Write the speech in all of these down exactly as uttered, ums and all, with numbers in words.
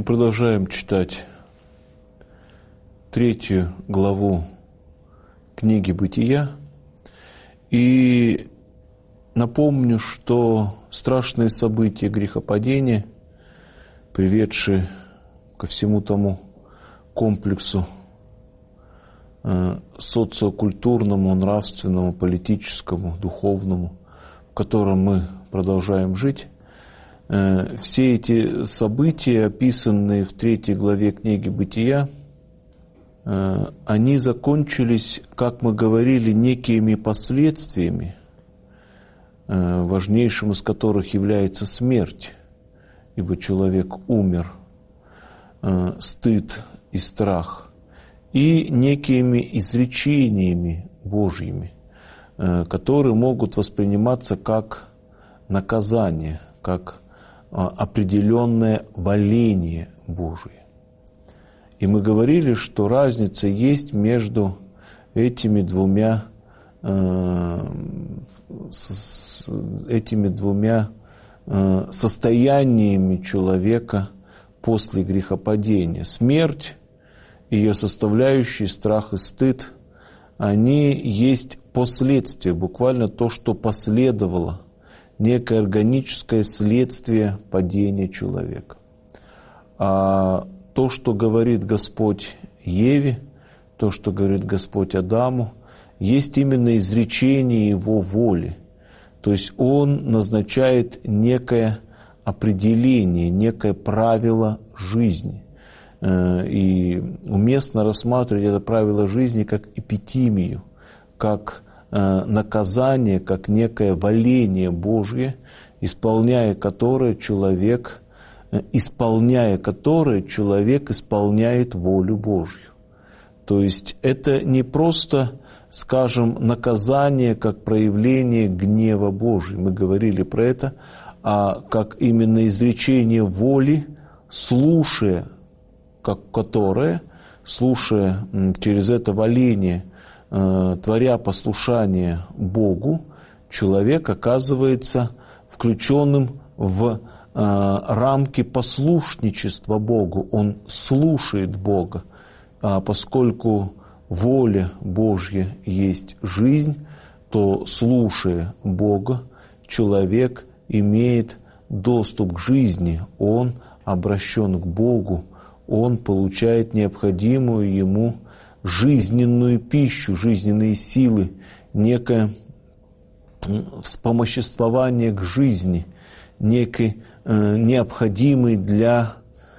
продолжаем читать третью главу книги «Бытия». И напомню, что страшные события грехопадения, приведшие ко всему тому комплексу социокультурному, нравственному, политическому, духовному, в котором мы продолжаем жить, все эти события, описанные в третьей главе книги «Бытия», они закончились, как мы говорили, некими последствиями, важнейшим из которых является смерть, ибо человек умер, стыд и страх, и некими изречениями Божьими, которые могут восприниматься как наказание, как определенное воление Божие. И мы говорили, что разница есть между этими двумя, э, с, этими двумя э, состояниями человека после грехопадения. Смерть, ее составляющие, страх и стыд, они есть последствия, буквально то, что последовало, некое органическое следствие падения человека. А то, что говорит Господь Еве, то, что говорит Господь Адаму, есть именно изречение Его воли. То есть Он назначает некое определение, некое правило жизни. И уместно рассматривать это правило жизни как эпитимию, как наказание, как некое воление Божье, исполняя которое человек, исполняя которое человек исполняет волю Божью. То есть это не просто, скажем, наказание как проявление гнева Божьего, мы говорили про это, а как именно изречение воли, слушая, как которое, слушая через это воление, творя послушание Богу, человек оказывается включенным в рамки послушничества Богу. Он слушает Бога, а поскольку воля Божья есть жизнь, то, слушая Бога, человек имеет доступ к жизни, он обращен к Богу, он получает необходимую ему жизненную пищу, жизненные силы, некое вспомоществование к жизни, некий э, необходимый для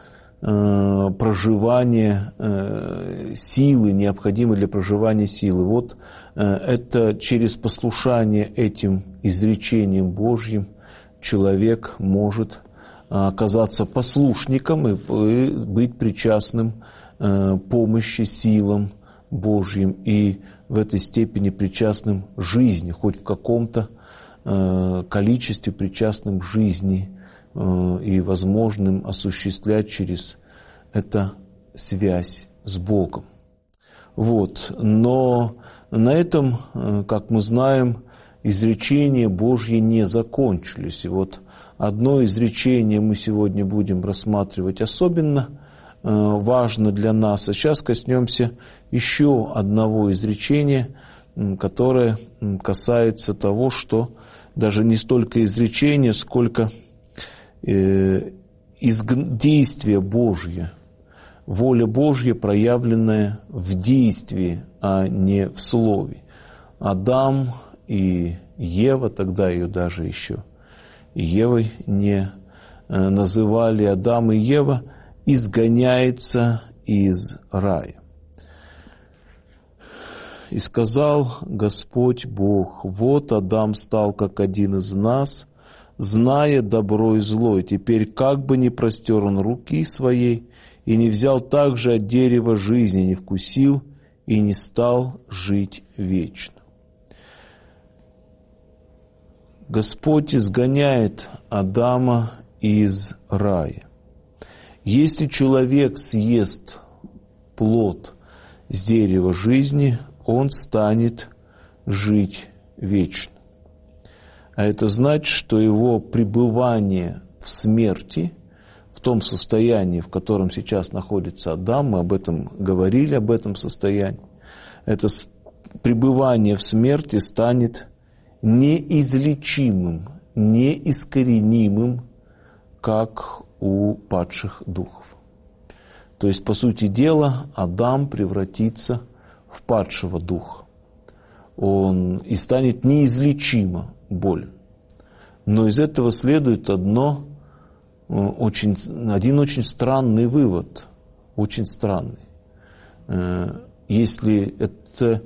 э, проживания э, силы, необходимый для проживания силы. Вот э, это через послушание этим изречениям Божьим человек может оказаться послушником и, и быть причастным помощи силам Божьим и в этой степени причастным жизни, хоть в каком-то э, количестве причастным к жизни э, и возможным осуществлять через это связь с Богом. Вот. Но на этом, э, как мы знаем, изречения Божьи не закончились. И вот одно изречение мы сегодня будем рассматривать особенно важно для нас. А сейчас коснемся еще одного изречения, которое касается того, что даже не столько изречения, сколько э, действия Божье, воля Божья, проявленная в действии, а не в слове. Адам и Ева, тогда ее даже еще Евой не называли, Адам и Ева, изгоняется из рая. «И сказал Господь Бог: вот Адам стал как один из нас, зная добро и зло, и теперь как бы не простер он руки своей, и не взял также от дерева жизни, не вкусил, и не стал жить вечно». Господь изгоняет Адама из рая. Если человек съест плод с дерева жизни, он станет жить вечно. А это значит, что его пребывание в смерти, в том состоянии, в котором сейчас находится Адам, мы об этом говорили, об этом состоянии, это пребывание в смерти станет неизлечимым, неискоренимым, как у падших духов. То есть, по сути дела, Адам превратится в падшего духа. Он и станет неизлечимо болен. Но из этого следует одно, очень, один очень странный вывод. Очень странный. Если это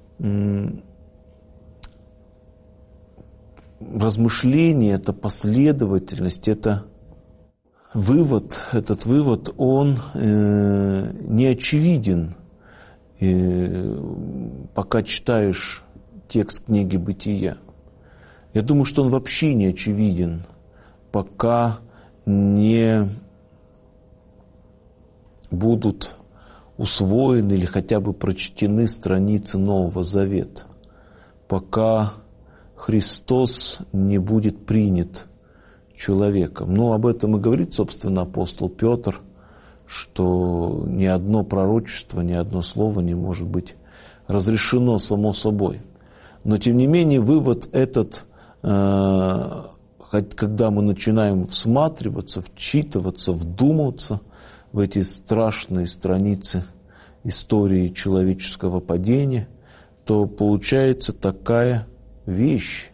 размышление, это последовательность, это вывод, этот вывод, он э, не очевиден, э, пока читаешь текст книги «Бытия». Я думаю, что он вообще не очевиден, пока не будут усвоены или хотя бы прочтены страницы Нового Завета, пока Христос не будет принят человеком. Ну, об этом и говорит, собственно, апостол Петр, что ни одно пророчество, ни одно слово не может быть разрешено само собой. Но, тем не менее, вывод этот, когда мы начинаем всматриваться, вчитываться, вдумываться в эти страшные страницы истории человеческого падения, то получается такая вещь.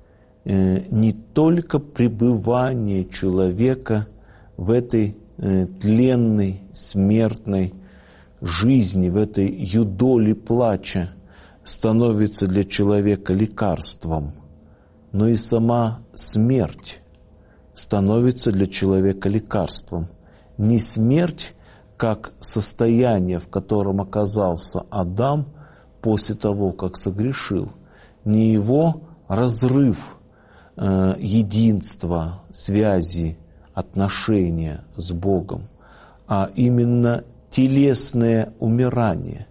Не только пребывание человека в этой тленной, смертной жизни, в этой юдоли плача становится для человека лекарством, но и сама смерть становится для человека лекарством. Не смерть как состояние, в котором оказался Адам после того, как согрешил, не его разрыв э, единства, связи, отношения с Богом, а именно телесное умирание,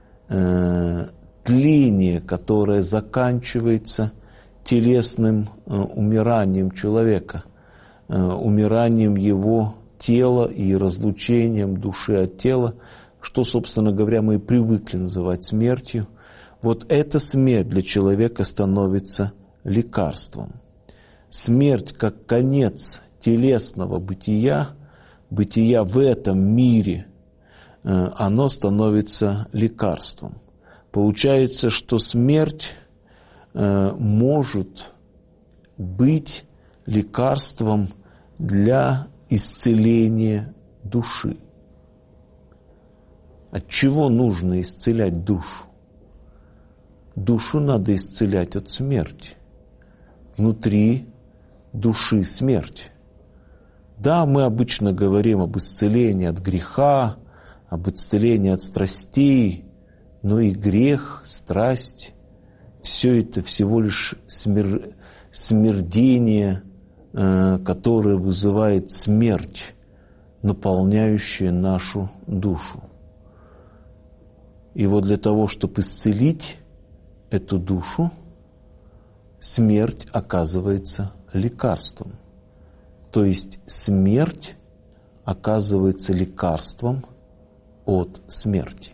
э, тление, которое заканчивается телесным э, умиранием человека, э, умиранием его тела и разлучением души от тела, что, собственно говоря, мы и привыкли называть смертью. Вот эта смерть для человека становится лекарством. Смерть как конец телесного бытия, бытия в этом мире, оно становится лекарством. Получается, что смерть может быть лекарством для исцеления души. От чего нужно исцелять душу? Душу надо исцелять от смерти. Внутри души смерть. Да, мы обычно говорим об исцелении от греха, об исцелении от страстей, но и грех, страсть – все это всего лишь смер... смердение, э, которое вызывает смерть, наполняющая нашу душу. И вот для того, чтобы исцелить эту душу, смерть оказывается лекарством. То есть смерть оказывается лекарством от смерти.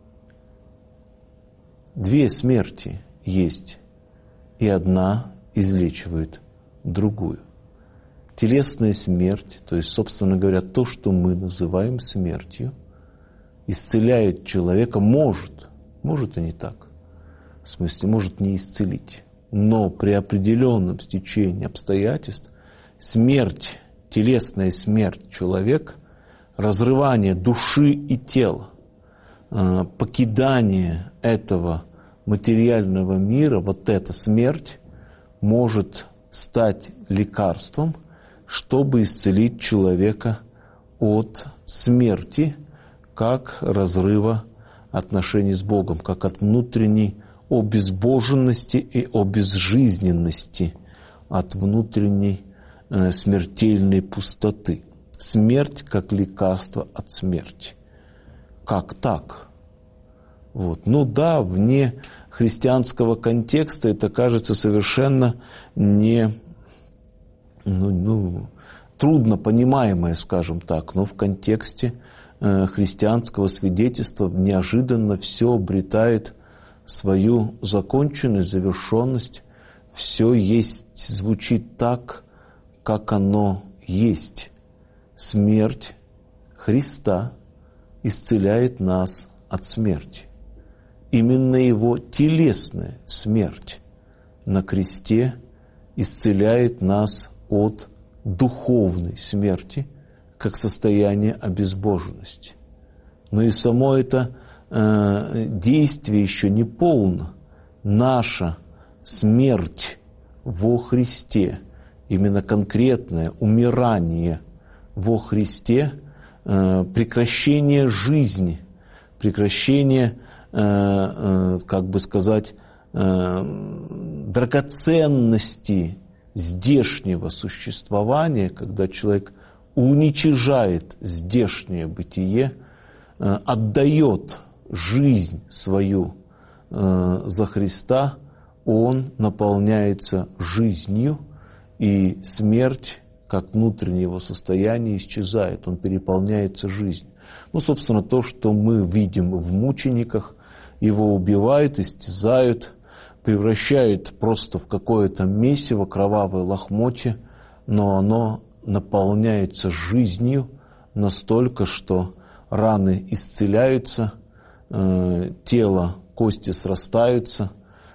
Две смерти есть, и одна излечивает другую. Телесная смерть, то есть, собственно говоря, то, что мы называем смертью, исцеляет человека, может, может и не так, в смысле, может не исцелить, но при определенном стечении обстоятельств смерть, телесная смерть человека, разрывание души и тела, покидание этого материального мира, вот эта смерть может стать лекарством, чтобы исцелить человека от смерти, как разрыва отношений с Богом, как от внутренней обезбоженности и обезжизненности, от внутренней э, смертельной пустоты. Смерть как лекарство от смерти. Как так? Вот. Ну да, вне христианского контекста это кажется совершенно не, ну, ну, трудно понимаемое, скажем так, но в контексте христианского свидетельства неожиданно все обретает свою законченность, завершенность. Все есть, звучит так, как оно есть. Смерть Христа исцеляет нас от смерти. Именно Его телесная смерть на кресте исцеляет нас от духовной смерти, как состояние обезбоженности. Но и само это э, действие еще не полно. Наша смерть во Христе, именно конкретное умирание во Христе, э, прекращение жизни, прекращение, э, э, как бы сказать, э, драгоценности здешнего существования, когда человек уничижает здешнее бытие, э, отдает жизнь свою э, за Христа, он наполняется жизнью, и смерть, как внутреннее его состояние, исчезает, он переполняется жизнью. Ну, собственно, то, что мы видим в мучениках, его убивают, истязают, превращают просто в какое-то месиво, кровавое лохмотье, но оно наполняется жизнью настолько, что раны исцеляются, э, тело, кости срастаются,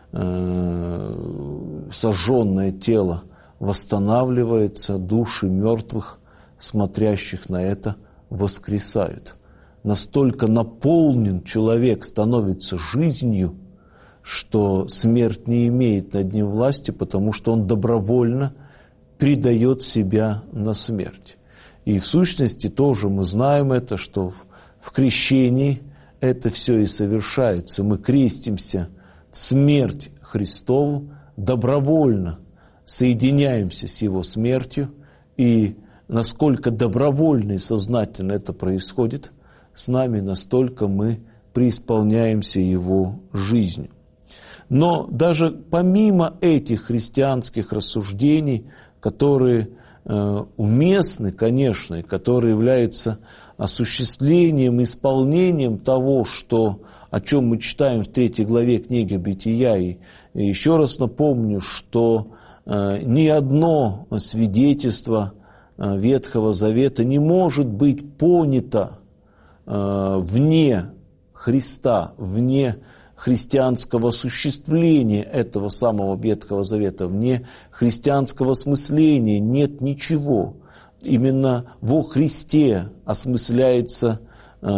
э, сожженное тело восстанавливается, души мертвых, смотрящих на это, воскресают. Настолько наполнен человек становится жизнью, что смерть не имеет над ним власти, потому что он добровольно предает себя на смерть. И в сущности тоже мы знаем это, что в крещении это все и совершается. Мы крестимся в смерть Христову, добровольно соединяемся с Его смертью, и насколько добровольно и сознательно это происходит с нами, настолько мы преисполняемся Его жизнью. Но даже помимо этих христианских рассуждений, которые э, уместны, конечно, и которые являются осуществлением, исполнением того, что, о чем мы читаем в третьей главе книги Бытия, и, и еще раз напомню, что э, ни одно свидетельство э, Ветхого Завета не может быть понято э, вне Христа, вне христианского осуществления этого самого Ветхого Завета, вне христианского осмысления нет ничего. Именно во Христе осмысляется э,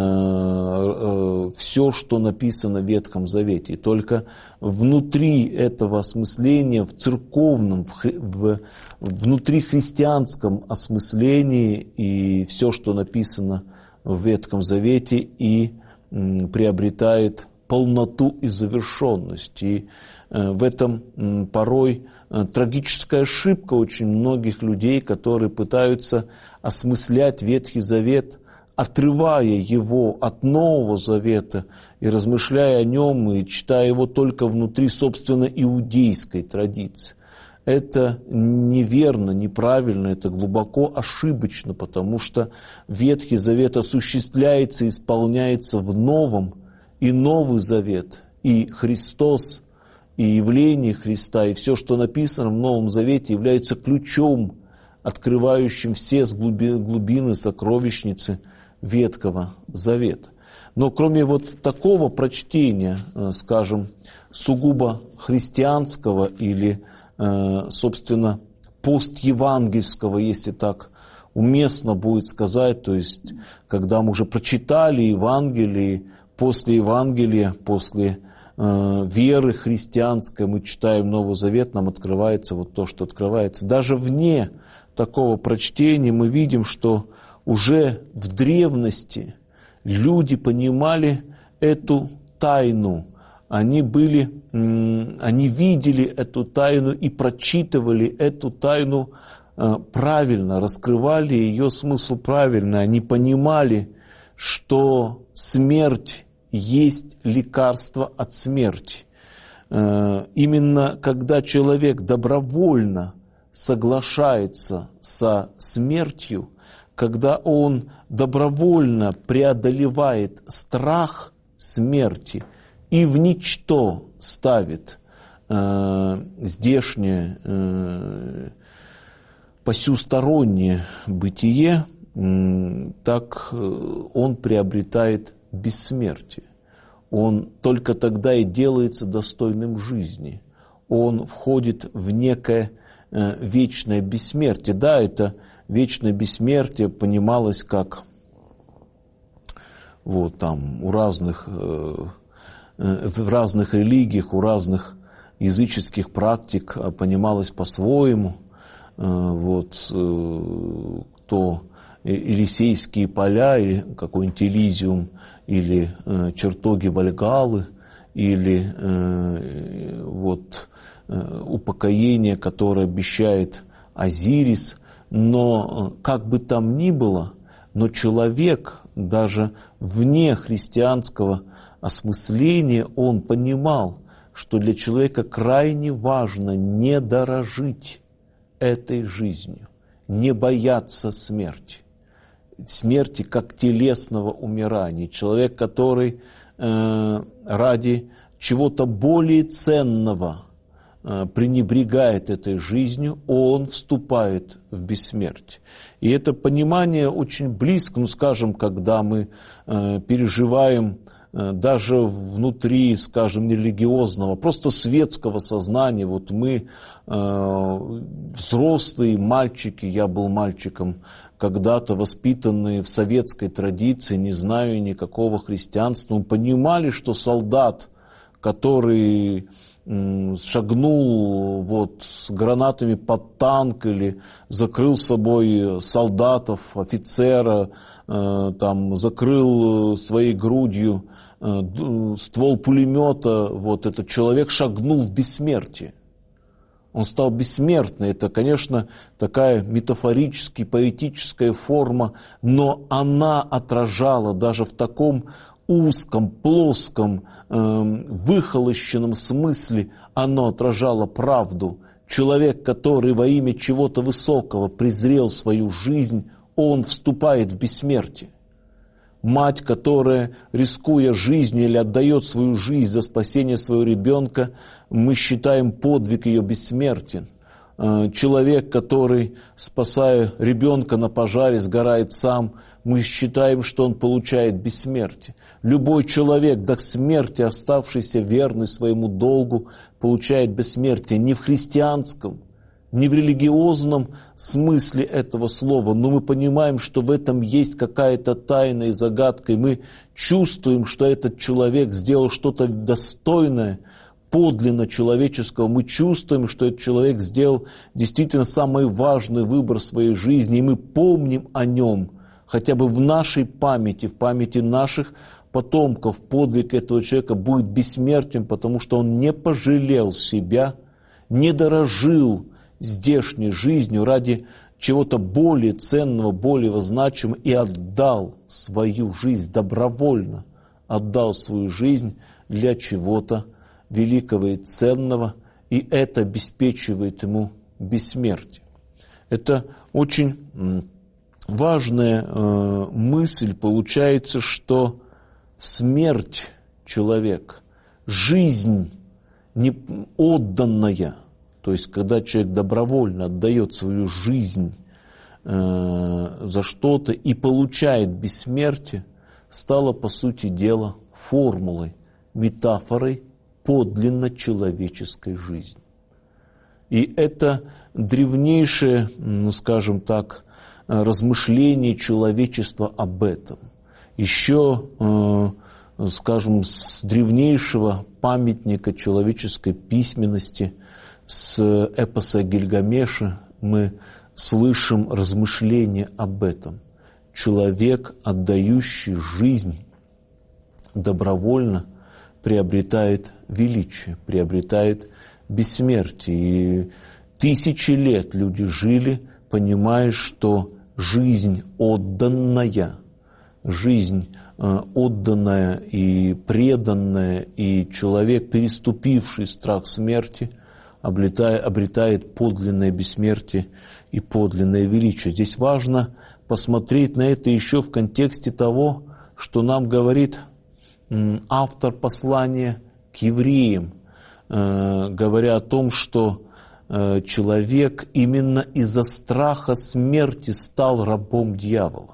э, все, что написано в Ветхом Завете. И только внутри этого осмысления, в церковном, в, в, внутри христианском осмыслении и все, что написано в Ветхом Завете, и м, приобретает полноту и завершенность. И э, в этом э, порой э, трагическая ошибка очень многих людей, которые пытаются осмыслять Ветхий Завет, отрывая его от Нового Завета и размышляя о нем, и читая его только внутри, собственно, иудейской традиции. Это неверно, неправильно, это глубоко ошибочно, потому что Ветхий Завет осуществляется и исполняется в Новом, и Новый Завет, и Христос, и явление Христа, и все, что написано в Новом Завете, является ключом, открывающим все глубины сокровищницы Ветхого Завета. Но кроме вот такого прочтения, скажем, сугубо христианского или, собственно, постевангельского, если так уместно будет сказать, то есть, когда мы уже прочитали Евангелие, после Евангелия, после э, веры христианской мы читаем Новый Завет, нам открывается вот то, что открывается. Даже вне такого прочтения мы видим, что уже в древности люди понимали эту тайну. Они были, э, они видели эту тайну и прочитывали эту тайну э, правильно, раскрывали ее смысл правильно. Они понимали, что смерть есть лекарство от смерти. Именно когда человек добровольно соглашается со смертью, когда он добровольно преодолевает страх смерти и в ничто ставит э, здешнее э, посюстороннее бытие, э, так он приобретает бессмертие. Он только тогда и делается достойным жизни. Он входит в некое э, вечное бессмертие. Да, это вечное бессмертие понималось как вот там у разных, э, э, в разных религиях, у разных языческих практик понималось по-своему. Э, вот э, то Елисейские поля, или какой-нибудь Элизиум, или э, чертоги Вальгаллы, или э, вот э, упокоение, которое обещает Азирис. Но как бы там ни было, но человек даже вне христианского осмысления, он понимал, что для человека крайне важно не дорожить этой жизнью, не бояться смерти. Смерти как телесного умирания. Человек, который э, ради чего-то более ценного э, пренебрегает этой жизнью, он вступает в бессмертие. И это понимание очень близко, ну скажем, когда мы э, переживаем э, даже внутри, скажем, религиозного, просто светского сознания. Вот мы э, взрослые мальчики, я был мальчиком, когда-то воспитанные в советской традиции, не зная никакого христианства, мы понимали, что солдат, который шагнул вот с гранатами под танк или закрыл собой солдатов, офицера, там, закрыл своей грудью ствол пулемета, вот этот человек шагнул в бессмертие. Он стал бессмертным. Это, конечно, такая метафорическая, поэтическая форма, но она отражала даже в таком узком, плоском, э, выхолощенном смысле, оно отражало правду. Человек, который во имя чего-то высокого презрел свою жизнь, он вступает в бессмертие. Мать, которая, рискуя жизнью или отдает свою жизнь за спасение своего ребенка, мы считаем подвиг ее бессмертен. Человек, который, спасая ребенка на пожаре, сгорает сам, мы считаем, что он получает бессмертие. Любой человек, до смерти оставшийся верный своему долгу, получает бессмертие. Не в христианском, не в религиозном смысле этого слова, но мы понимаем, что в этом есть какая-то тайна и загадка, и мы чувствуем, что этот человек сделал что-то достойное, подлинно человеческого. Мы чувствуем, что этот человек сделал действительно самый важный выбор в своей жизни, и мы помним о нем, хотя бы в нашей памяти, в памяти наших потомков, подвиг этого человека будет бессмертен, потому что он не пожалел себя, не дорожил здешней жизнью ради чего-то более ценного, более значимого, и отдал свою жизнь добровольно, отдал свою жизнь для чего-то великого и ценного, и это обеспечивает ему бессмертие. Это очень важная э, мысль. Получается, что смерть человека, жизнь не отданная, то есть когда человек добровольно отдает свою жизнь э, за что-то и получает бессмертие, стала, по сути дела, формулой, метафорой подлинно человеческой жизни. И это древнейшее, ну скажем так, размышление человечества об этом. Еще, э, скажем, с древнейшего памятника человеческой письменности, с эпоса Гильгамеша, мы слышим размышления об этом. Человек, отдающий жизнь добровольно, приобретает величие, приобретает бессмертие. И тысячи лет люди жили, понимая, что жизнь отданная, жизнь э, отданная и преданная, и человек, переступивший страх смерти, обретает, обретает подлинное бессмертие и подлинное величие. Здесь важно посмотреть на это еще в контексте того, что нам говорит автор послания к евреям, говоря о том, что человек именно из-за страха смерти стал рабом дьявола.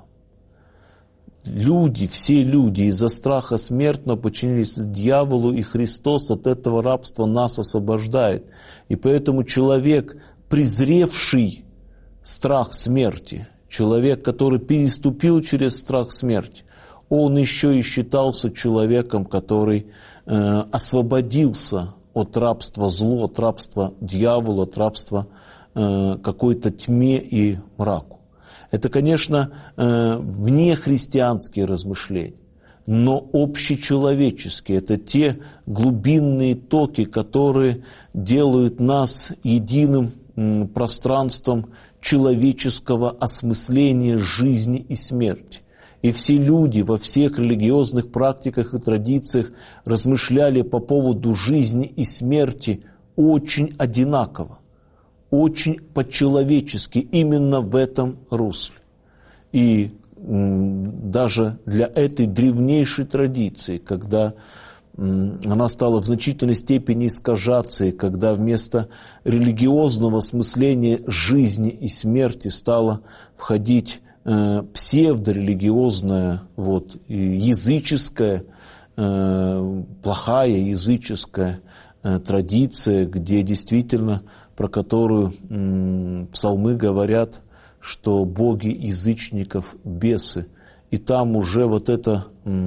Люди, все люди из-за страха смертного подчинились дьяволу, и Христос от этого рабства нас освобождает. И поэтому человек, презревший страх смерти, человек, который переступил через страх смерти, он еще и считался человеком, который э, освободился от рабства злу, от рабства дьявола, от рабства э, какой-то тьме и мраку. Это, конечно, э, внехристианские размышления, но общечеловеческие. Это те глубинные токи, которые делают нас единым э, пространством человеческого осмысления жизни и смерти. И все люди во всех религиозных практиках и традициях размышляли по поводу жизни и смерти очень одинаково, очень по-человечески, именно в этом русле. И м, даже для этой древнейшей традиции, когда м, она стала в значительной степени искажаться, и когда вместо религиозного осмысления жизни и смерти стало входить псевдорелигиозная, вот, языческая, плохая языческая традиция, где действительно, про которую псалмы говорят, что боги язычников бесы. И там уже вот эта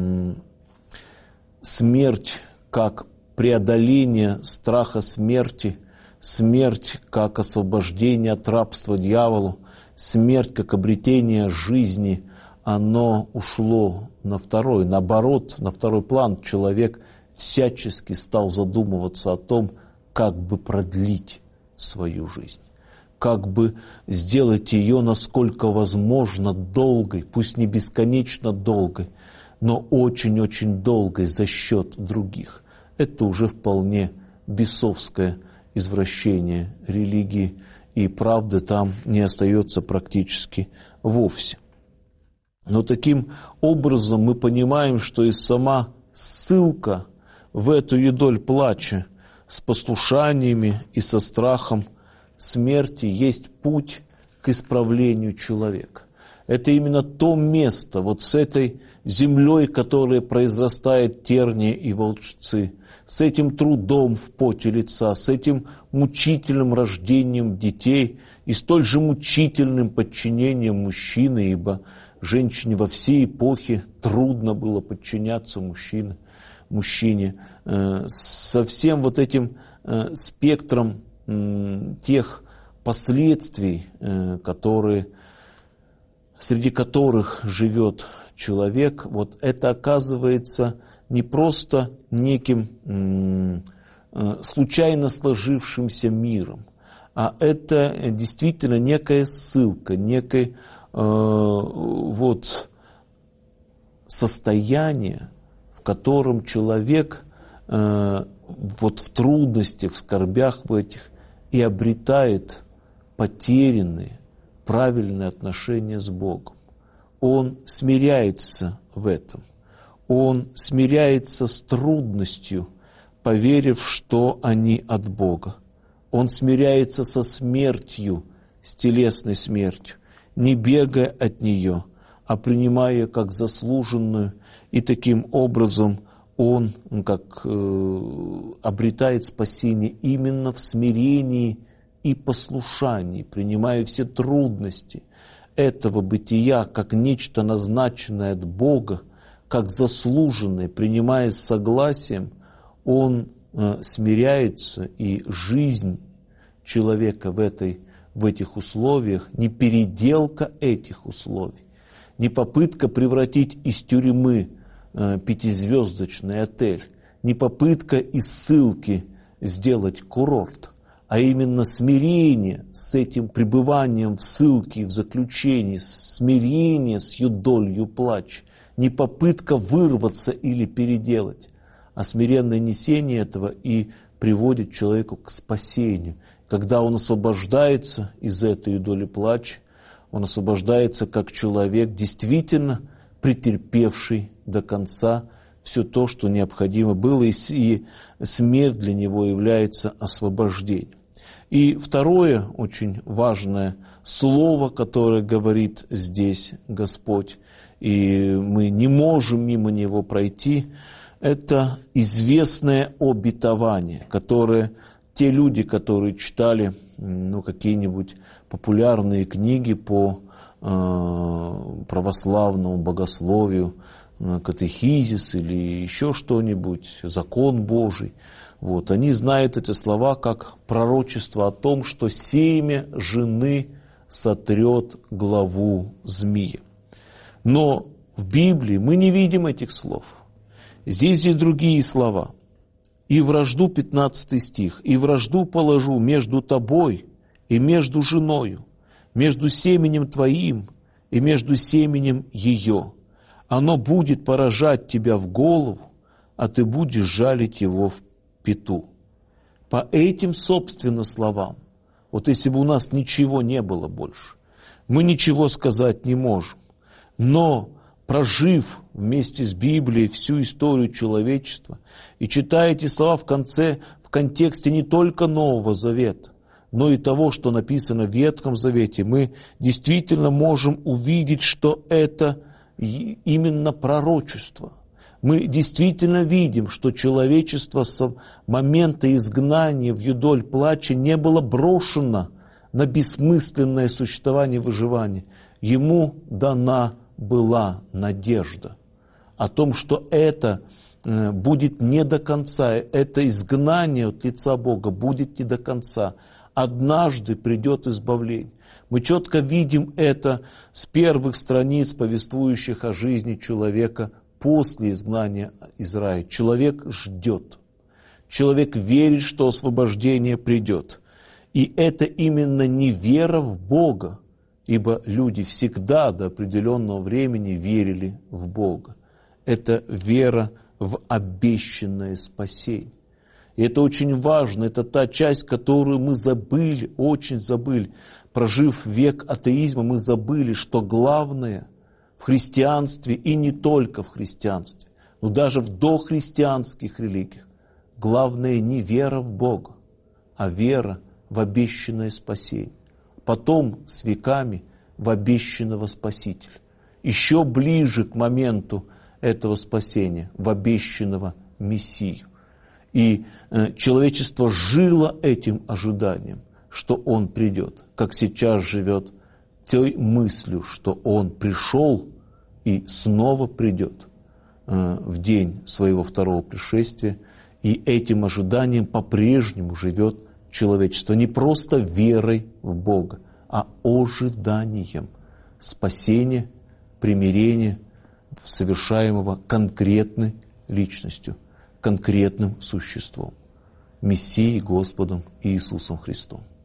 смерть как преодоление страха смерти, смерть как освобождение от рабства дьяволу, смерть как обретение жизни, оно ушло на второй, наоборот, на второй план. Человек всячески стал задумываться о том, как бы продлить свою жизнь, как бы сделать ее насколько возможно долгой, пусть не бесконечно долгой, но очень-очень долгой за счет других. Это уже вполне бесовское извращение религии, и правды там не остается практически вовсе. Но таким образом мы понимаем, что и сама ссылка в эту юдоль плача с послушаниями и со страхом смерти есть путь к исправлению человека. Это именно то место, вот с этой землей, которая произрастает тернии и волчцы, с этим трудом в поте лица, с этим мучительным рождением детей и столь же мучительным подчинением мужчины, ибо женщине во всей эпохе трудно было подчиняться мужчине, мужчине со всем вот этим спектром тех последствий, которые, среди которых живет человек, вот это оказывается не просто неким случайно сложившимся миром, а это действительно некая ссылка, некое вот состояние, в котором человек вот в трудностях, в скорбях в этих и обретает потерянные правильные отношения с Богом. Он смиряется в этом. Он смиряется с трудностью, поверив, что они от Бога. Он смиряется со смертью, с телесной смертью, не бегая от нее, а принимая ее как заслуженную, и таким образом он как э, обретает спасение именно в смирении и послушании, принимая все трудности этого бытия как нечто назначенное от Бога, как заслуженное, принимая с согласием, он э, смиряется, и жизнь человека в, этой, в этих условиях, не переделка этих условий, не попытка превратить из тюрьмы э, пятизвездочный отель, не попытка из ссылки сделать курорт, а именно смирение с этим пребыванием в ссылке и в заключении, смирение с юдолью плача, не попытка вырваться или переделать, а смиренное несение этого и приводит человека к спасению. Когда он освобождается из этой доли плача, он освобождается как человек, действительно претерпевший до конца все то, что необходимо было, и смерть для него является освобождением. И второе очень важное слово, которое говорит здесь Господь, и мы не можем мимо него пройти, это известное обетование, которое те люди, которые читали ну, какие-нибудь популярные книги по э, православному богословию, э, катехизис или еще что-нибудь, закон Божий, вот, они знают эти слова как пророчество о том, что семя жены сотрет главу змея. Но в Библии мы не видим этих слов. Здесь есть другие слова. «И вражду», пятнадцатый стих, «и вражду положу между тобой и между женою, между семенем твоим и между семенем ее. Оно будет поражать тебя в голову, а ты будешь жалить его в пяту». По этим, собственно, словам, вот если бы у нас ничего не было больше, мы ничего сказать не можем. Но прожив вместе с Библией всю историю человечества и читая эти слова в конце, в контексте не только Нового Завета, но и того, что написано в Ветхом Завете, мы действительно можем увидеть, что это именно пророчество. Мы действительно видим, что человечество с момента изгнания в юдоль плача не было брошено на бессмысленное существование и выживание. Ему дана была надежда о том, что это будет не до конца, это изгнание от лица Бога будет не до конца. Однажды придет избавление. Мы четко видим это с первых страниц, повествующих о жизни человека после изгнания из рая. Человек ждет. Человек верит, что освобождение придет. И это именно не вера в Бога, ибо люди всегда до определенного времени верили в Бога. Это вера в обещанное спасение. И это очень важно, это та часть, которую мы забыли, очень забыли. Прожив век атеизма, мы забыли, что главное в христианстве, и не только в христианстве, но даже в дохристианских религиях, главное не вера в Бога, а вера в обещанное спасение. Потом с веками в обещанного Спасителя. Еще ближе к моменту этого спасения, в обещанного Мессию. И э, человечество жило этим ожиданием, что Он придет, как сейчас живет той мыслью, что Он пришел и снова придет э, в день своего второго пришествия. И этим ожиданием по-прежнему живет человечество. Не просто верой в Бога, а ожиданием спасения, примирения, совершаемого конкретной личностью, конкретным существом, Мессией Господом Иисусом Христом.